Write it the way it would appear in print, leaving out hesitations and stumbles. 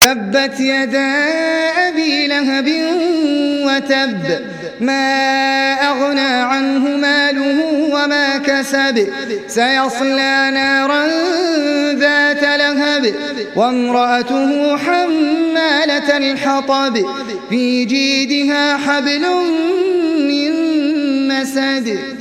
تبت يدا أبي لهب وتب ما أغنى عنه ماله وما كسب سيصلى نارا ذات لهب وامرأته حمالة الحطب في جيدها حبل من مسد